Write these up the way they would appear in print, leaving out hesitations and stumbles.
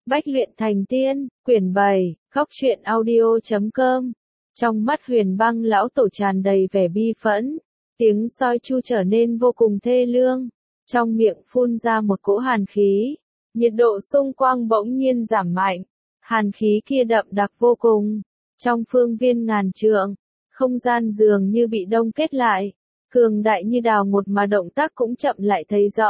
Bách luyện thành tiên, quyển 7, khóc truyện audio.com. Trong mắt Huyền Băng lão tổ tràn đầy vẻ bi phẫn, tiếng soi chu trở nên vô cùng thê lương, trong miệng phun ra một cỗ hàn khí, nhiệt độ xung quanh bỗng nhiên giảm mạnh, hàn khí kia đậm đặc vô cùng, trong phương viên ngàn trượng, không gian dường như bị đông kết lại, cường đại như đào ngột mà động tác cũng chậm lại thấy rõ.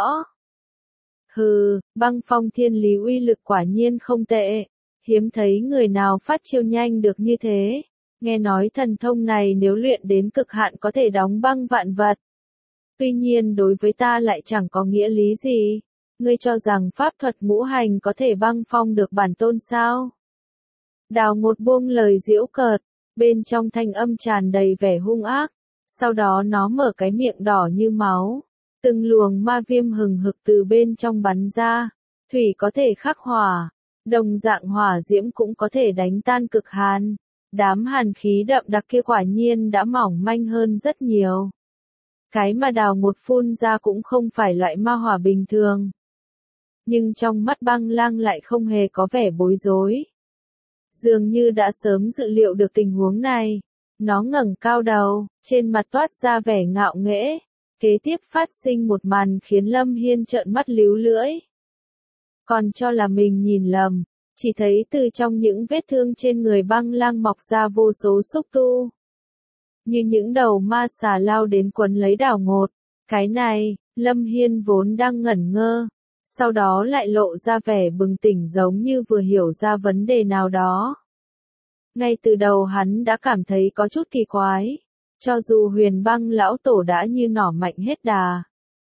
Hừ, băng phong thiên lý uy lực quả nhiên không tệ, hiếm thấy người nào phát chiêu nhanh được như thế, nghe nói thần thông này nếu luyện đến cực hạn có thể đóng băng vạn vật. Tuy nhiên đối với ta lại chẳng có nghĩa lý gì, ngươi cho rằng pháp thuật ngũ hành có thể băng phong được bản tôn sao? Đào Ngột buông lời giễu cợt, bên trong thanh âm tràn đầy vẻ hung ác, sau đó nó mở cái miệng đỏ như máu. Từng luồng ma viêm hừng hực từ bên trong bắn ra, thủy có thể khắc hỏa, đồng dạng hỏa diễm cũng có thể đánh tan cực hàn. Đám hàn khí đậm đặc kia quả nhiên đã mỏng manh hơn rất nhiều. Cái mà Đào Ngột phun ra cũng không phải loại ma hỏa bình thường. Nhưng trong mắt Băng Lang lại không hề có vẻ bối rối. Dường như đã sớm dự liệu được tình huống này. Nó ngẩng cao đầu, trên mặt toát ra vẻ ngạo nghễ. Kế tiếp phát sinh một màn khiến Lâm Hiên trợn mắt líu lưỡi. Còn cho là mình nhìn lầm, chỉ thấy từ trong những vết thương trên người Băng Lang mọc ra vô số xúc tu. Như những đầu ma xà lao đến quấn lấy Đào Ngột. Cái này, Lâm Hiên vốn đang ngẩn ngơ, sau đó lại lộ ra vẻ bừng tỉnh giống như vừa hiểu ra vấn đề nào đó. Ngay từ đầu hắn đã cảm thấy có chút kỳ quái. Cho dù Huyền Băng lão tổ đã như nỏ mạnh hết đà.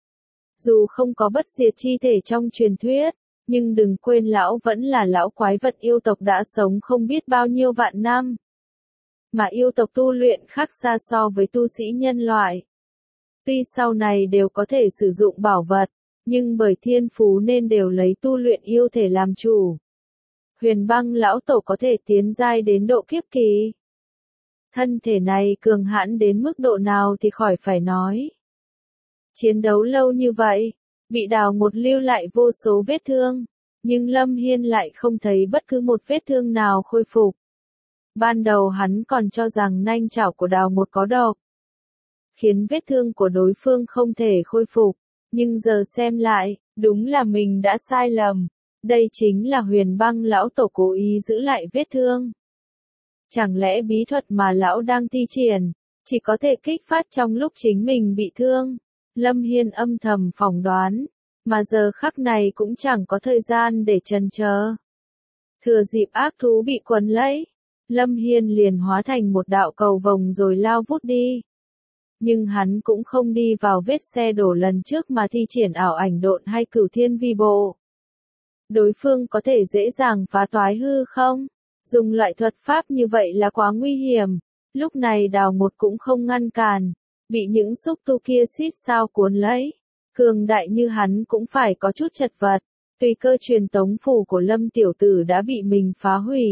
Dù không có bất diệt chi thể trong truyền thuyết, nhưng đừng quên lão vẫn là lão quái vật yêu tộc đã sống không biết bao nhiêu vạn năm. Mà yêu tộc tu luyện khác xa so với tu sĩ nhân loại. Tuy sau này đều có thể sử dụng bảo vật, nhưng bởi thiên phú nên đều lấy tu luyện yêu thể làm chủ. Huyền Băng lão tổ có thể tiến giai đến độ kiếp kỳ. Thân thể này cường hãn đến mức độ nào thì khỏi phải nói. Chiến đấu lâu như vậy, bị Đào Ngột lưu lại vô số vết thương, nhưng Lâm Hiên lại không thấy bất cứ một vết thương nào khôi phục. Ban đầu hắn còn cho rằng nanh chảo của Đào Ngột có độc, khiến vết thương của đối phương không thể khôi phục, nhưng giờ xem lại, đúng là mình đã sai lầm. Đây chính là Huyền Băng lão tổ cố ý giữ lại vết thương. Chẳng lẽ bí thuật mà lão đang thi triển, chỉ có thể kích phát trong lúc chính mình bị thương? Lâm Hiên âm thầm phỏng đoán, mà giờ khắc này cũng chẳng có thời gian để chần chờ. Thừa dịp ác thú bị quấn lấy, Lâm Hiên liền hóa thành một đạo cầu vồng rồi lao vút đi. Nhưng hắn cũng không đi vào vết xe đổ lần trước mà thi triển ảo ảnh độn hay cửu thiên vi bộ. Đối phương có thể dễ dàng phá toái hư không? Dùng loại thuật pháp như vậy là quá nguy hiểm. Lúc này Đào Ngột cũng không ngăn cản, bị những xúc tu kia xít sao cuốn lấy. Cường đại như hắn cũng phải có chút chật vật. Tùy cơ truyền tống phủ của Lâm tiểu tử đã bị mình phá hủy.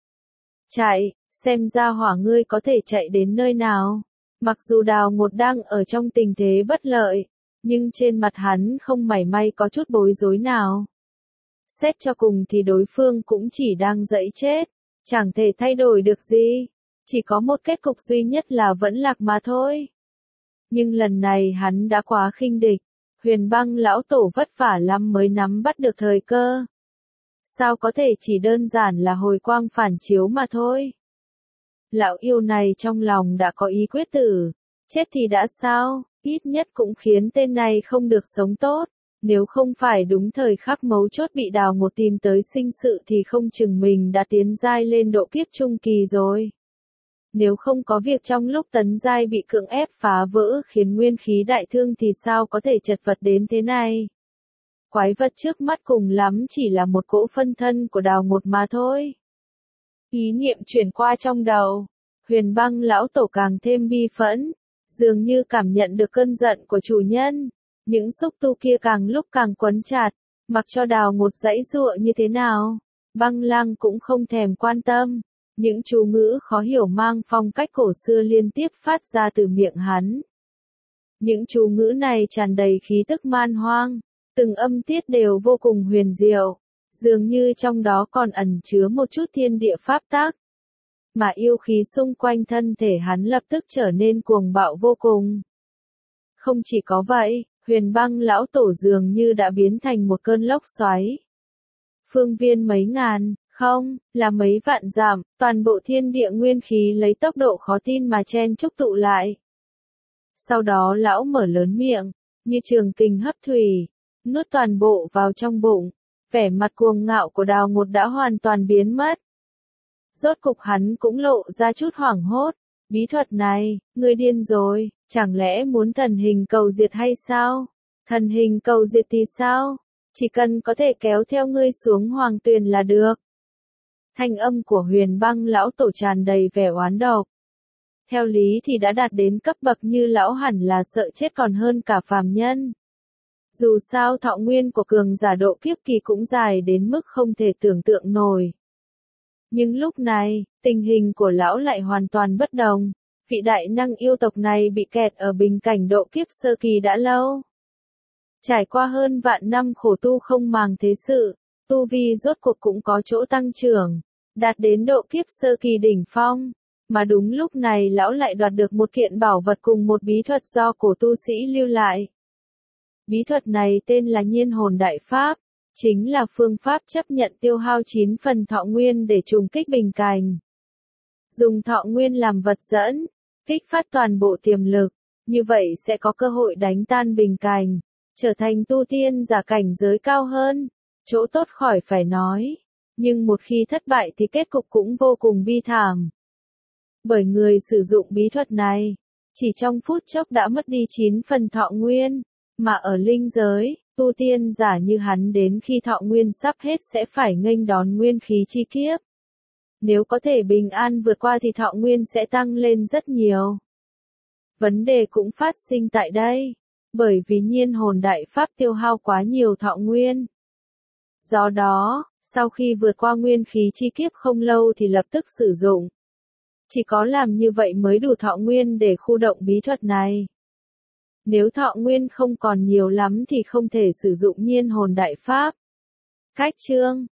Chạy, xem ra hỏa ngươi có thể chạy đến nơi nào. Mặc dù Đào Ngột đang ở trong tình thế bất lợi, nhưng trên mặt hắn không mảy may có chút bối rối nào. Xét cho cùng thì đối phương cũng chỉ đang dẫy chết, chẳng thể thay đổi được gì, chỉ có một kết cục duy nhất là vẫn lạc mà thôi. Nhưng lần này hắn đã quá khinh địch, Huyền Băng lão tổ vất vả lắm mới nắm bắt được thời cơ. Sao có thể chỉ đơn giản là hồi quang phản chiếu mà thôi? Lão yêu này trong lòng đã có ý quyết tử, chết thì đã sao, ít nhất cũng khiến tên này không được sống tốt. Nếu không phải đúng thời khắc mấu chốt bị Đào Ngột tìm tới sinh sự thì không chừng mình đã tiến giai lên độ kiếp trung kỳ rồi. Nếu không có việc trong lúc tấn giai bị cưỡng ép phá vỡ khiến nguyên khí đại thương thì sao có thể chật vật đến thế này. Quái vật trước mắt cùng lắm chỉ là một cỗ phân thân của Đào Ngột mà thôi. Ý niệm chuyển qua trong đầu, Huyền Băng lão tổ càng thêm bi phẫn, dường như cảm nhận được cơn giận của chủ nhân. Những xúc tu kia càng lúc càng quấn chặt, mặc cho Đào Ngột giãy giụa như thế nào, Băng Lang cũng không thèm quan tâm. Những chú ngữ khó hiểu mang phong cách cổ xưa liên tiếp phát ra từ miệng hắn. Những chú ngữ này tràn đầy khí tức man hoang, từng âm tiết đều vô cùng huyền diệu, dường như trong đó còn ẩn chứa một chút thiên địa pháp tắc. Mà yêu khí xung quanh thân thể hắn lập tức trở nên cuồng bạo vô cùng. Không chỉ có vậy, Huyền Băng lão tổ dường như đã biến thành một cơn lốc xoáy. Phương viên mấy ngàn, không, là mấy vạn dặm, toàn bộ thiên địa nguyên khí lấy tốc độ khó tin mà chen chúc tụ lại. Sau đó lão mở lớn miệng, như trường kình hấp thủy, nuốt toàn bộ vào trong bụng, vẻ mặt cuồng ngạo của Đào Ngột đã hoàn toàn biến mất. Rốt cục hắn cũng lộ ra chút hoảng hốt, bí thuật này, ngươi điên rồi, chẳng lẽ muốn thần hình cầu diệt hay sao? Thần hình cầu diệt thì sao? Chỉ cần có thể kéo theo ngươi xuống hoàng tuyền là được. Thanh âm của Huyền Băng lão tổ tràn đầy vẻ oán độc. Theo lý thì đã đạt đến cấp bậc như lão hẳn là sợ chết còn hơn cả phàm nhân. Dù sao thọ nguyên của cường giả độ kiếp kỳ cũng dài đến mức không thể tưởng tượng nổi. Nhưng lúc này, tình hình của lão lại hoàn toàn bất đồng. Vị đại năng yêu tộc này bị kẹt ở bình cảnh độ kiếp sơ kỳ đã lâu. Trải qua hơn vạn năm khổ tu không màng thế sự, tu vi rốt cuộc cũng có chỗ tăng trưởng, đạt đến độ kiếp sơ kỳ đỉnh phong. Mà đúng lúc này lão lại đoạt được một kiện bảo vật cùng một bí thuật do cổ tu sĩ lưu lại. Bí thuật này tên là Nhiên Hồn Đại Pháp, chính là phương pháp chấp nhận tiêu hao 9 phần thọ nguyên để trùng kích bình cảnh. Dùng thọ nguyên làm vật dẫn, kích phát toàn bộ tiềm lực, như vậy sẽ có cơ hội đánh tan bình cảnh, trở thành tu tiên giả cảnh giới cao hơn, chỗ tốt khỏi phải nói. Nhưng một khi thất bại thì kết cục cũng vô cùng bi thảm. Bởi người sử dụng bí thuật này, chỉ trong phút chốc đã mất đi 9 phần thọ nguyên, mà ở linh giới, tu tiên giả như hắn đến khi thọ nguyên sắp hết sẽ phải nghênh đón nguyên khí chi kiếp. Nếu có thể bình an vượt qua thì thọ nguyên sẽ tăng lên rất nhiều. Vấn đề cũng phát sinh tại đây, bởi vì Nhiên Hồn Đại Pháp tiêu hao quá nhiều thọ nguyên. Do đó, sau khi vượt qua nguyên khí chi kiếp không lâu thì lập tức sử dụng. Chỉ có làm như vậy mới đủ thọ nguyên để khu động bí thuật này. Nếu thọ nguyên không còn nhiều lắm thì không thể sử dụng Nhiên Hồn Đại Pháp. Cách chương